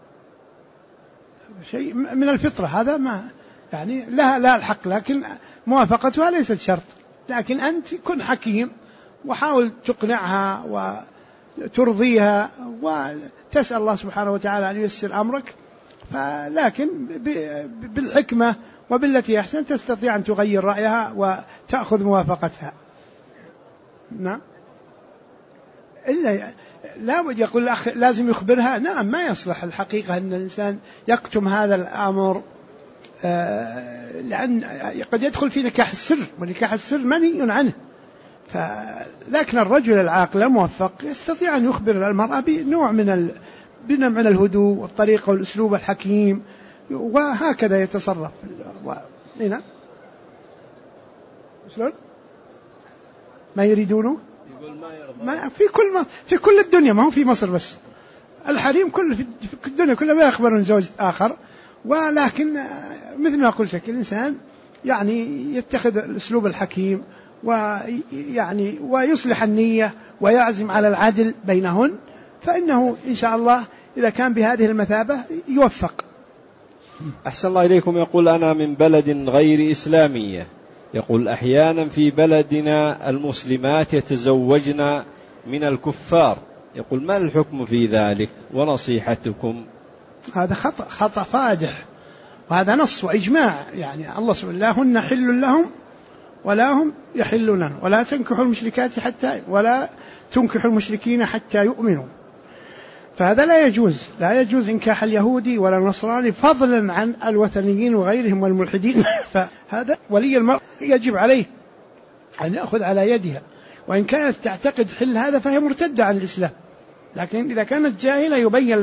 A: شيء من الفطرة، هذا ما لها الحق، لكن موافقتها ليست شرط، لكن أنت كن حكيم وحاول تقنعها وترضيها وتسأل الله سبحانه وتعالى أن ييسر أمرك، لكن بالحكمة وبالتي أحسن تستطيع أن تغير رأيها وتأخذ موافقتها. نعم، إلا لا بد يقول الأخ لازم يخبرها. نعم، ما يصلح الحقيقة أن الإنسان يكتم هذا الأمر لأن قد يدخل في نكاح السر، ونكاح السر منهي عنه. لكن الرجل العاقل الموفق يستطيع أن يخبر المرأة بنوع من الهدوء والطريقة والأسلوب الحكيم، وهكذا يتصرف. هنا شلون ما يريدونه ما في كل الدنيا، ما هو في مصر بس، الحريم كل في الدنيا كلها ما يخبرون زوج آخر. ولكن مثل ما قلت لك الإنسان يعني يتخذ الأسلوب الحكيم، ويعني ويصلح النية ويعزم على العدل بينهن، فإنه إن شاء الله إذا كان بهذه المثابة يوفق.
B: أحسن الله إليكم. يقول أنا من بلد غير إسلامية، يقول أحيانا في بلدنا المسلمات يتزوجن من الكفار، يقول ما الحكم في ذلك ونصيحتكم؟
A: هذا خطأ فادح، وهذا نص وإجماع. يعني الله سبحانه هن حل لهم ولا هم يحلون لهم، ولا تنكحوا المشركات ولا تنكحوا المشركين حتى يؤمنوا. فهذا لا يجوز إنكاح اليهودي ولا النصراني، فضلا عن الوثنيين وغيرهم والملحدين. فهذا ولي المرء يجب عليه أن يأخذ على يدها، وإن كانت تعتقد حل هذا فهي مرتدة عن الإسلام. لكن إذا كانت جاهلة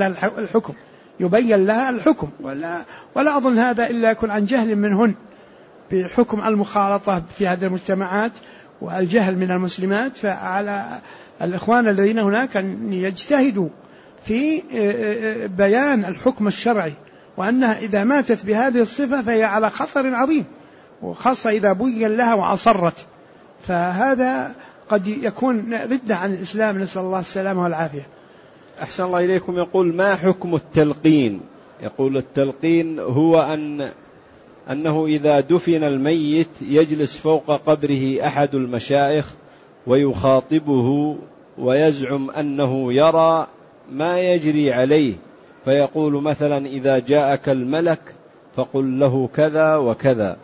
A: يبين لها الحكم، ولا أظن هذا إلا يكون عن جهل منهن بحكم المخالطة في هذه المجتمعات والجهل من المسلمات. فعلى الإخوان الذين هناك أن يجتهدوا في بيان الحكم الشرعي، وأنها إذا ماتت بهذه الصفة فهي على خطر عظيم، وخاصة إذا بين لها وأصرت، فهذا قد يكون ردة عن الإسلام، نسأل الله السلامة والعافية.
B: أحسن الله إليكم. يقول ما حكم التلقين؟ يقول التلقين هو أنه إذا دفن الميت يجلس فوق قبره أحد المشايخ ويخاطبه ويزعم أنه يرى ما يجري عليه، فيقول مثلا إذا جاءك الملك فقل له كذا وكذا.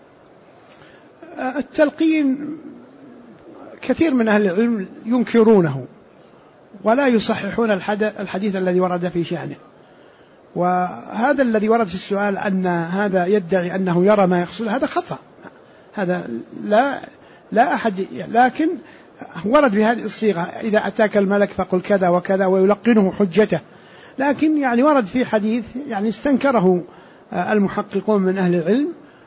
A: التلقين كثير من أهل العلم ينكرونه ولا يصححون الحديث الذي ورد في شأنه. وهذا الذي ورد في السؤال أن هذا يدعي أنه يرى ما يحصل، هذا خطأ، هذا لا أحد، لكن ورد بهذه الصيغة إذا أتاك الملك فقل كذا وكذا ويلقنه حجته. لكن يعني ورد في حديث يعني استنكره المحققون من أهل العلم،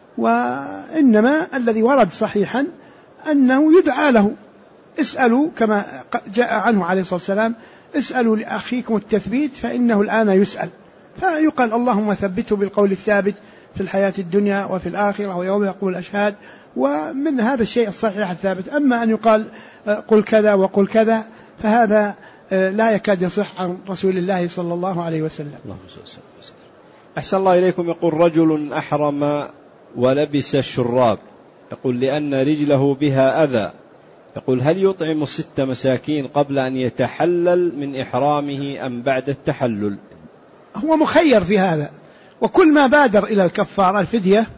A: وإنما الذي ورد صحيحا أنه يدعى له، اسألوا كما جاء عنه عليه الصلاة والسلام اسألوا لأخيكم التثبيت فإنه الآن يسأل، فيقال اللهم ثبته بالقول الثابت في الحياة الدنيا وفي الآخرة ويوم يقول الأشهاد. ومن هذا الشيء الصحيح الثابت. أما أن يقال قل كذا وقل كذا فهذا لا يكاد يصح عن رسول الله صلى الله عليه وسلم.
B: أحسن الله إليكم. يقول رجل أحرم ولبس الشراب، يقول لأن رجله بها أذى، يقول هل يطعم 6 مساكين قبل أن يتحلل من إحرامه أم بعد التحلل؟
A: هو مخير في هذا، وكل ما بادر إلى الكفارة الفدية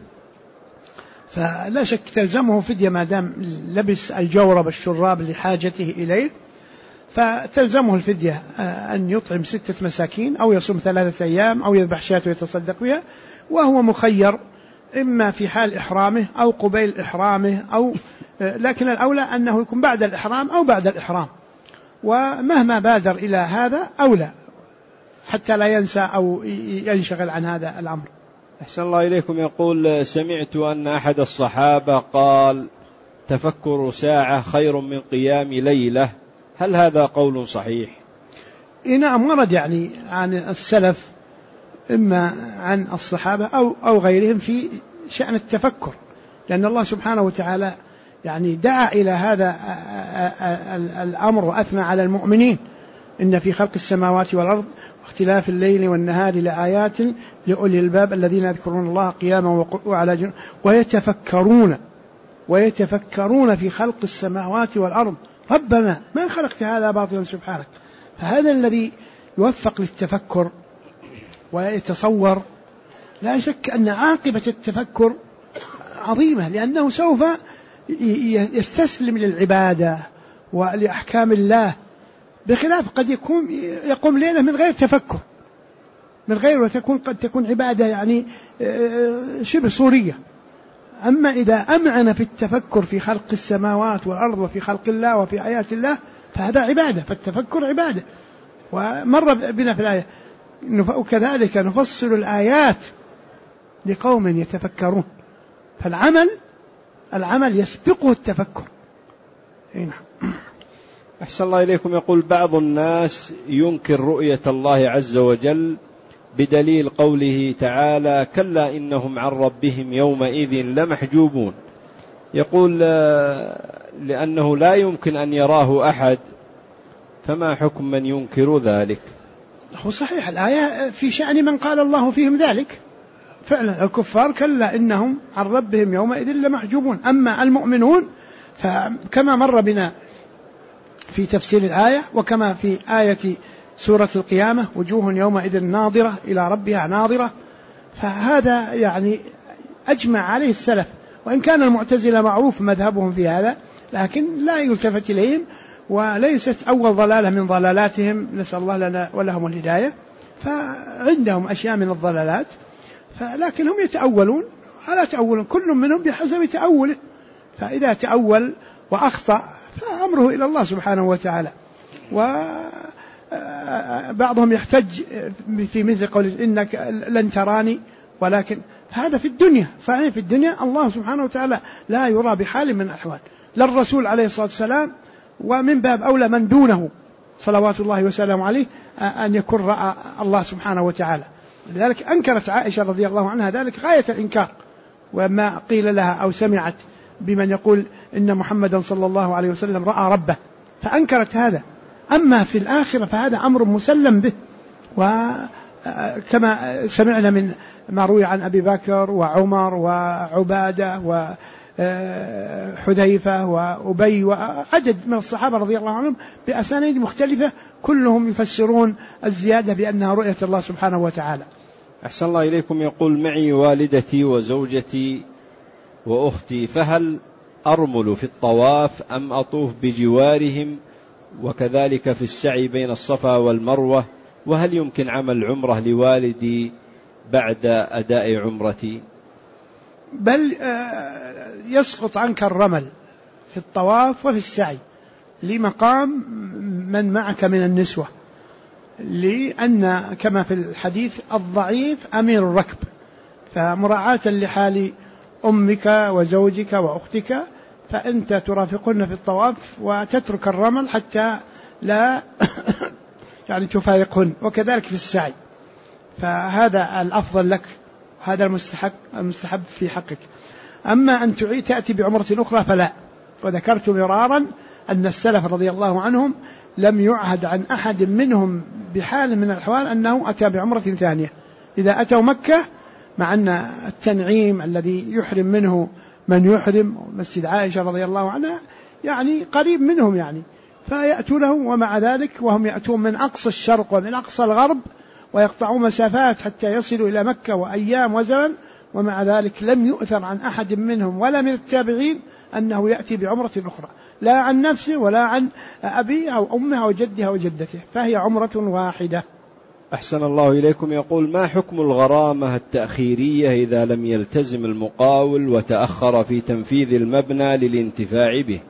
A: فلا شك تلزمه فدية، ما دام لبس الجورب الشراب لحاجته إليه فتلزمه الفدية أن يطعم 6 مساكين أو يصوم 3 أيام أو يذبح شاة ويتصدق بها، وهو مخير إما في حال إحرامه أو قبيل إحرامه لكن الأولى أنه يكون بعد الإحرام أو بعد الإحرام، ومهما بادر إلى هذا أولى حتى لا ينسى أو ينشغل عن هذا الأمر.
B: أحسن الله إليكم. يقول سمعت أن أحد الصحابة قال تفكر ساعة خير من قيام ليلة، هل هذا قول صحيح؟
A: نعم، ورد يعني عن السلف إما عن الصحابة أو غيرهم في شأن التفكر، لأن الله سبحانه وتعالى يعني دعا إلى هذا الأمر وأثنى على المؤمنين إن في خلق السماوات والأرض واختلاف الليل والنهار لآيات لأولي الباب الذين يذكرون الله قياما وعلى جنوبهم ويتفكرون في خلق السماوات والأرض ربنا ما خلقت هذا باطلا سبحانك. فهذا الذي يوفق للتفكر ويتصور، لا شك أن عاقبة التفكر عظيمة، لأنه سوف يستسلم للعبادة ولأحكام الله، بخلاف قد يقوم ليلة من غير تفكر، من غيره قد تكون عبادة يعني شبه صورية. أما إذا أمعن في التفكر في خلق السماوات والأرض وفي خلق الله وفي آيات الله فهذا عبادة، فالتفكر عبادة. ومر بنا في الآية وكذلك نفصل الآيات لقوم يتفكرون. فالعمل يسبقه التفكر.
B: أحسن الله إليكم. يقول بعض الناس ينكر رؤية الله عز وجل بدليل قوله تعالى كلا إنهم عن ربهم يومئذ لمحجوبون. يقول لأنه لا يمكن أن يراه أحد، فما حكم من ينكر ذلك؟
A: هو صحيح الآية في شأن من قال الله فيهم ذلك فعلا. الكفار كلا إنهم عن ربهم يومئذ لمحجوبون. أما المؤمنون فكما مر بنا في تفسير الآية وكما في آية سورة القيامة وجوه يومئذ ناظرة إلى ربها ناظرة، فهذا يعني أجمع عليه السلف. وإن كان المعتزلة معروف مذهبهم في هذا لكن لا يلتفت إليهم، وليست أول ضلالة من ضلالاتهم، نسأل الله لنا ولهم الهداية. فعندهم أشياء من الضلالات لكن هم يتأولون على تأول كل منهم بحسب تأوله. فإذا تأول وأخطأ فأمره إلى الله سبحانه وتعالى. وبعضهم يحتج في مثل قول إنك لن تراني، ولكن هذا في الدنيا. صحيح في الدنيا الله سبحانه وتعالى لا يرى بحال من الأحوال، لا الرسول عليه الصلاة والسلام، ومن باب أولى من دونه صلوات الله وسلامه عليه أن يكون رأى الله سبحانه وتعالى. لذلك أنكرت عائشة رضي الله عنها ذلك غاية الإنكار، وما قيل لها أو سمعت بمن يقول إن محمدا صلى الله عليه وسلم رأى ربه فأنكرت هذا. أما في الآخرة فهذا أمر مسلم به. وكما سمعنا من ما روي عن أبي بكر وعمر وعبادة وحذيفة وأبي وعدد من الصحابة رضي الله عنهم بأسانيد مختلفة كلهم يفسرون الزيادة بأنها رؤية الله سبحانه وتعالى.
B: أحسن الله إليكم. يقول معي والدتي وزوجتي وأختي، فهل أرمل في الطواف أم أطوف بجوارهم، وكذلك في السعي بين الصفا والمروة؟ وهل يمكن عمل عمرة لوالدي بعد أداء عمرتي؟
A: بل يسقط عنك الرمل في الطواف وفي السعي لمقام من معك من النسوة، لأن كما في الحديث الضعيف أمير الركب، فمراعاة لحال أمك وزوجك وأختك فأنت ترافقن في الطواف وتترك الرمل حتى لا يعني تفارقهن، وكذلك في السعي. فهذا الأفضل لك، هذا المستحب في حقك. أما أن تأتي بعمرة أخرى فلا. وذكرت مرارا أن السلف رضي الله عنهم لم يعهد عن أحد منهم بحال من الأحوال أنه أتى بعمرة ثانية. إذا أتوا مكة مع أن التنعيم الذي يحرم منه من يحرم، مسجد عائشة رضي الله عنها يعني قريب منهم يعني، فيأتونه، ومع ذلك وهم يأتون من أقصى الشرق ومن أقصى الغرب ويقطعون مسافات حتى يصلوا إلى مكة وأيام وزمن، ومع ذلك لم يؤثر عن أحد منهم ولا من التابعين أنه يأتي بعمرة أخرى، لا عن نفسه ولا عن أبيه أو أمه أو جده أو جدته، فهي عمرة واحدة.
B: أحسن الله إليكم. يقول ما حكم الغرامة التأخيرية إذا لم يلتزم المقاول وتأخر في تنفيذ المبنى للانتفاع به؟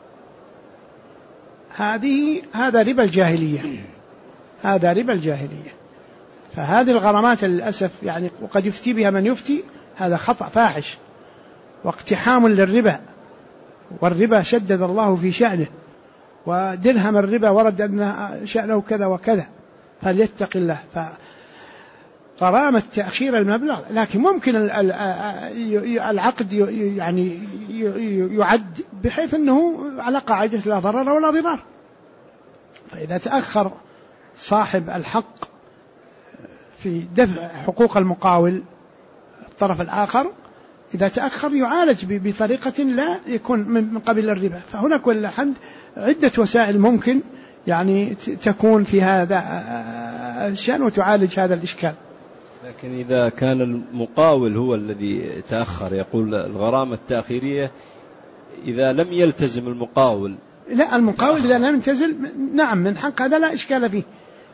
A: هذا ربا الجاهلية، هذا ربا الجاهلية. فهذه الغرامات للأسف يعني وقد يفتي بها من يفتي، هذا خطأ فاحش واقتحام للربا، والربا شدد الله في شأنه، ودرهم الربا ورد أن شأنه كذا وكذا، فليتق الله. فغرامة تأخير المبلغ، لكن ممكن العقد يعني يعد بحيث أنه على قاعدة لا ضرر ولا ضرار. فإذا تأخر صاحب الحق في دفع حقوق المقاول الطرف الآخر، إذا تأخر يعالج بطريقة لا يكون من قبل الربا. فهناك ولله الحمد عدة وسائل ممكن يعني تكون في هذا الشأن وتعالج هذا الإشكال.
B: لكن إذا كان المقاول هو الذي تأخر، يقول الغرامة التأخيرية إذا لم يلتزم المقاول.
A: لا، المقاول إذا لم يلتزم نعم من حق، هذا لا إشكال فيه،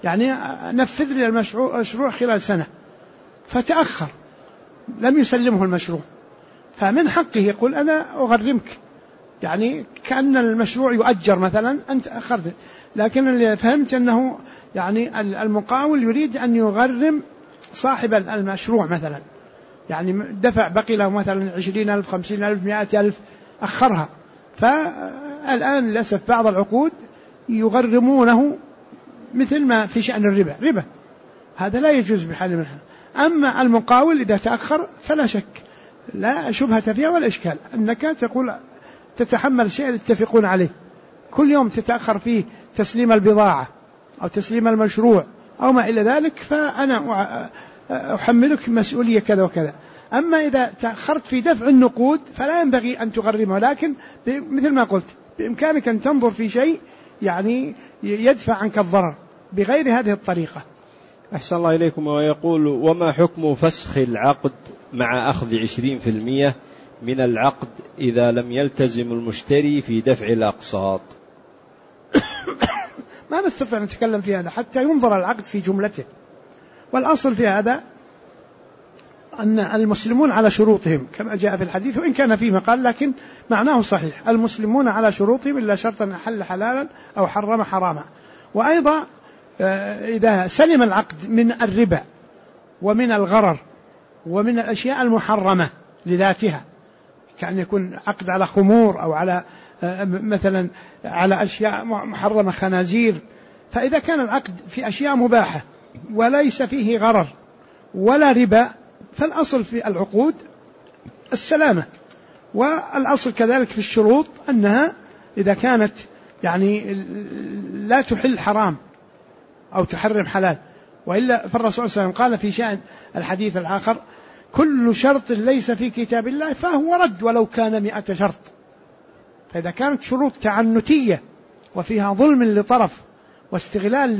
A: يعني نفذ لي المشروع خلال سنة، فتأخر لم يسلمه المشروع، فمن حقه يقول أنا أغرمك، يعني كأن المشروع يؤجر مثلا، أنت أخرت. لكن اللي فهمت أنه يعني المقاول يريد أن يغرم صاحب المشروع مثلا، يعني دفع بقي له مثلا 20,000 50,000 100,000 أخرها، فالآن للأسف بعض العقود يغرمونه مثل ما في شأن الربا، ربا هذا لا يجوز بحال من الحال. أما المقاول إذا تأخر فلا شك، لا شبهة فيها ولا إشكال، أنك تقول تتحمل شيء يتفقون عليه، كل يوم تتأخر فيه تسليم البضاعة أو تسليم المشروع أو ما إلى ذلك، فأنا أحملك مسؤولية كذا وكذا. أما إذا تأخرت في دفع النقود فلا ينبغي أن تغرمه، لكن مثل ما قلت بإمكانك أن تنظر في شيء يعني يدفع عنك الضرر بغير هذه الطريقة.
B: أحسن الله إليكم. ويقول: وما حكم فسخ العقد مع أخذ 20% من العقد إذا لم يلتزم المشتري في دفع الأقساط؟
A: ما نستطيع أن نتكلم في هذا حتى ينظر العقد في جملته، والأصل في هذا أن المسلمون على شروطهم كما جاء في الحديث، وإن كان فيه مقال لكن معناه صحيح، المسلمون على شروطهم إلا شرطا أحل حلالا أو حرم حراما. وأيضا إذا سلم العقد من الربا ومن الغرر ومن الأشياء المحرمة لذاتها، كأن يكون عقد على خمور أو على مثلا على أشياء محرمة خنازير، فإذا كان العقد في أشياء مباحة وليس فيه غرر ولا ربا فالأصل في العقود السلامة. والأصل كذلك في الشروط أنها إذا كانت يعني لا تحل حرام أو تحرم حلال، وإلا فالرسول صلى الله عليه وسلم قال في شأن الحديث الآخر: كل شرط ليس في كتاب الله فهو رد ولو كان 100 شرط. فإذا كانت شروط تعنتية وفيها ظلم لطرف واستغلال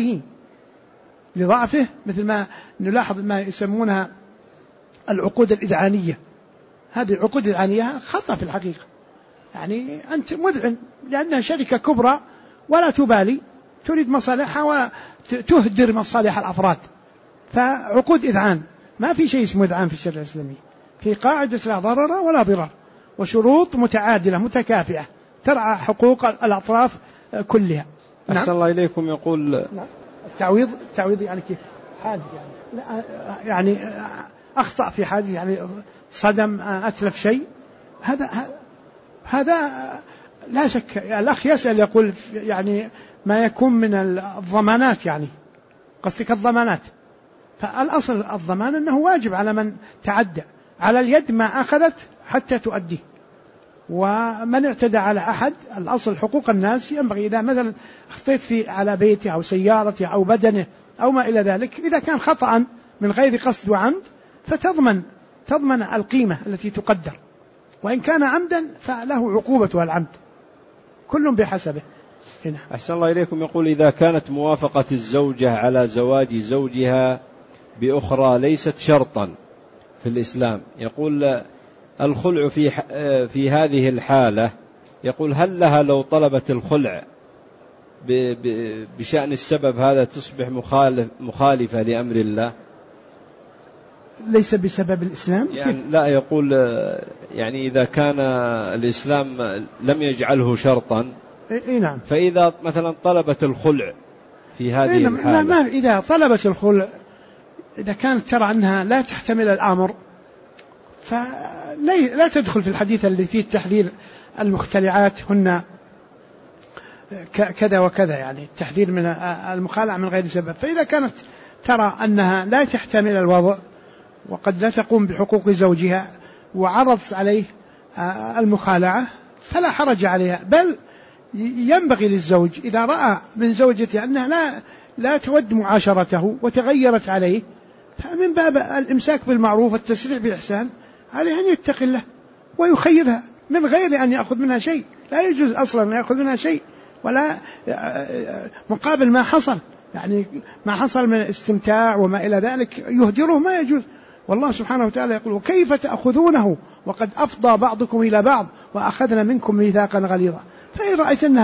A: لضعفه مثل ما نلاحظ ما يسمونها العقود الإذعانية، هذه العقود الإذعانية خطأ في الحقيقة، يعني أنت مذعن لأنها شركة كبرى ولا تبالي، تريد مصالحها وتهدر مصالح الأفراد، فعقود إذعان ما في شيء اسمه إذعان في الشريعة الإسلامية، في قاعدة لا ضرر ولا ضرار، وشروط متعادلة متكافئة ترعى حقوق الأطراف كلها.
B: أحسن الله إليكم. يقول:
A: التعويض يعني كيف؟ حادث يعني لا يعني أخطأ في حادث، يعني صدم أتلف شيء، هذا لا شك. الأخ يسأل يقول يعني ما يكون من الضمانات، يعني قصدك الضمانات، فالأصل الضمان أنه واجب على من تعدى، على اليد ما أخذت حتى تؤديه، ومن اعتدى على أحد الأصل حقوق الناس ينبغي إذا مثلا اخطيت على بيته أو سيارته أو بدنه أو ما إلى ذلك، إذا كان خطأ من غير قصد وعمد فتضمن القيمة التي تقدر، وإن كان عمدا فله عقوبة العمد، كل بحسبه. هنا
B: أحسن الله إليكم. يقول: إذا كانت موافقة الزوجة على زواج زوجها بأخرى ليست شرطا في الإسلام، يقول الخلع في هذه الحالة، يقول هل لها لو طلبت الخلع بشأن السبب هذا تصبح مخالفة لأمر الله؟
A: ليس بسبب الإسلام
B: يعني لا، يقول يعني إذا كان الإسلام لم يجعله شرطا،
A: نعم،
B: فإذا مثلا طلبت الخلع في هذه الحالة،
A: إذا طلبت الخلع إذا كانت ترى أنها لا تحتمل الأمر فلا تدخل في الحديث اللي فيه التحذير المختلعات هن كذا وكذا، يعني التحذير من المخالعة من غير سبب. فإذا كانت ترى أنها لا تحتمل الوضع وقد لا تقوم بحقوق زوجها وعرضت عليه المخالعة فلا حرج عليها، بل ينبغي للزوج إذا رأى من زوجته أنها لا تود معاشرته وتغيرت عليه، فمن باب الإمساك بالمعروف والتسريع بإحسان عليه أن يتقي الله ويخيرها من غير أن يأخذ منها شيء. لا يجوز أصلا أن يأخذ منها شيء ولا مقابل ما حصل، يعني ما حصل من استمتاع وما إلى ذلك يهدره، ما يجوز. والله سبحانه وتعالى يقول: وكيف تأخذونه وقد أفضى بعضكم إلى بعض وأخذنا منكم ميثاقا غليظا. فإن رأيت أنها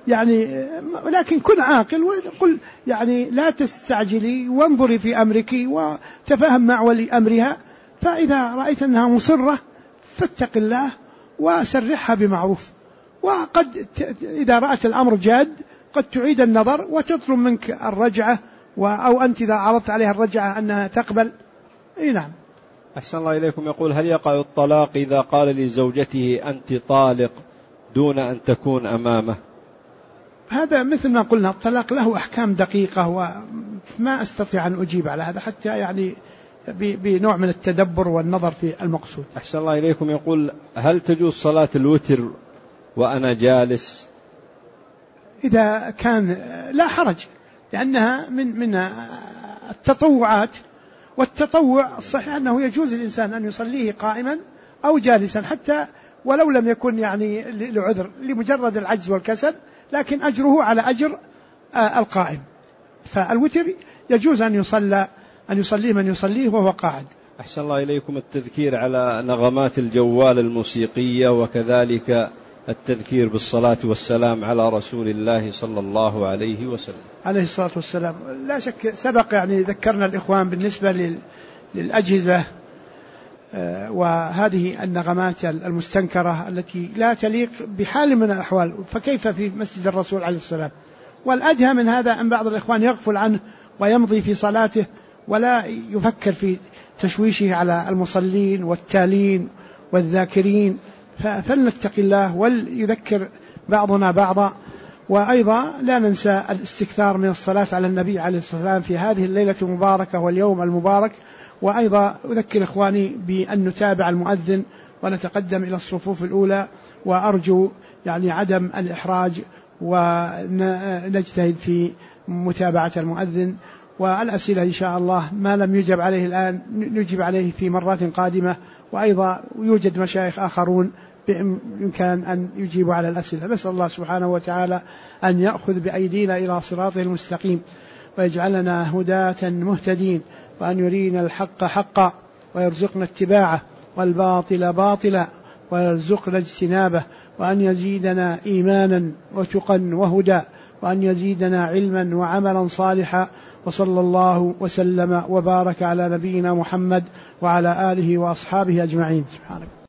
A: يعني ولكن كن عاقل وقل يعني لا تستعجلي وانظري في أمرك وتفهم مع ولي أمرها، فإذا رأيت أنها مصرة فاتق الله وسرحها بمعروف. وقد إذا رأت الأمر جاد قد تعيد النظر وتطلب منك الرجعة، أو أنت إذا عرضت عليها الرجعة أنها تقبل. نعم.
B: أحسن الله إليكم. يقول: هل يقع الطلاق إذا قال لزوجته أنت طالق دون أن تكون أمامه؟
A: هذا مثل ما قلنا الطلاق له أحكام دقيقة وما أستطيع أن أجيب على هذا حتى يعني بنوع من التدبر والنظر في المقصود.
B: أحسن الله إليكم. يقول: هل تجوز صلاة الوتر وأنا جالس؟
A: إذا كان لا حرج، لأنها من التطوعات، والتطوع الصحيح أنه يجوز الإنسان أن يصليه قائما أو جالسا حتى ولو لم يكن يعني لعذر، لمجرد العجز والكسل، لكن أجره على أجر القائم. فالوتر يجوز أن يصليه من يصليه وهو قاعد.
B: أحسن الله إليكم. التذكير على نغمات الجوال الموسيقية، وكذلك التذكير بالصلاة والسلام على رسول الله صلى الله عليه وسلم
A: عليه الصلاة والسلام. لا شك سبق يعني ذكرنا الإخوان بالنسبة للأجهزة وهذه النغمات المستنكرة التي لا تليق بحال من الأحوال، فكيف في مسجد الرسول عليه السلام؟ والأدهى من هذا أن بعض الإخوان يغفل عنه ويمضي في صلاته ولا يفكر في تشويشه على المصلين والتالين والذاكرين. فلنتق الله وليذكر بعضنا بعضا. وأيضا لا ننسى الاستكثار من الصلاة على النبي عليه الصلاة والسلام في هذه الليلة المباركة واليوم المبارك. وأيضا أذكر إخواني بأن نتابع المؤذن ونتقدم إلى الصفوف الأولى، وأرجو يعني عدم الإحراج ونجتهد في متابعة المؤذن. والأسئلة إن شاء الله ما لم يجب عليه الآن نجيب عليه في مرات قادمة، وأيضا يوجد مشايخ آخرون بإمكان أن يجيبوا على الأسئلة. نسأل الله سبحانه وتعالى أن يأخذ بأيدينا إلى صراطه المستقيم، ويجعلنا هداة مهتدين، وأن يرينا الحق حقا ويرزقنا اتباعه، والباطل باطلا ويرزقنا اجتنابه، وأن يزيدنا إيمانا وتقا وهدى، وأن يزيدنا علما وعملا صالحا. وصلى الله وسلم وبارك على نبينا محمد وعلى آله وأصحابه أجمعين. سبحانك.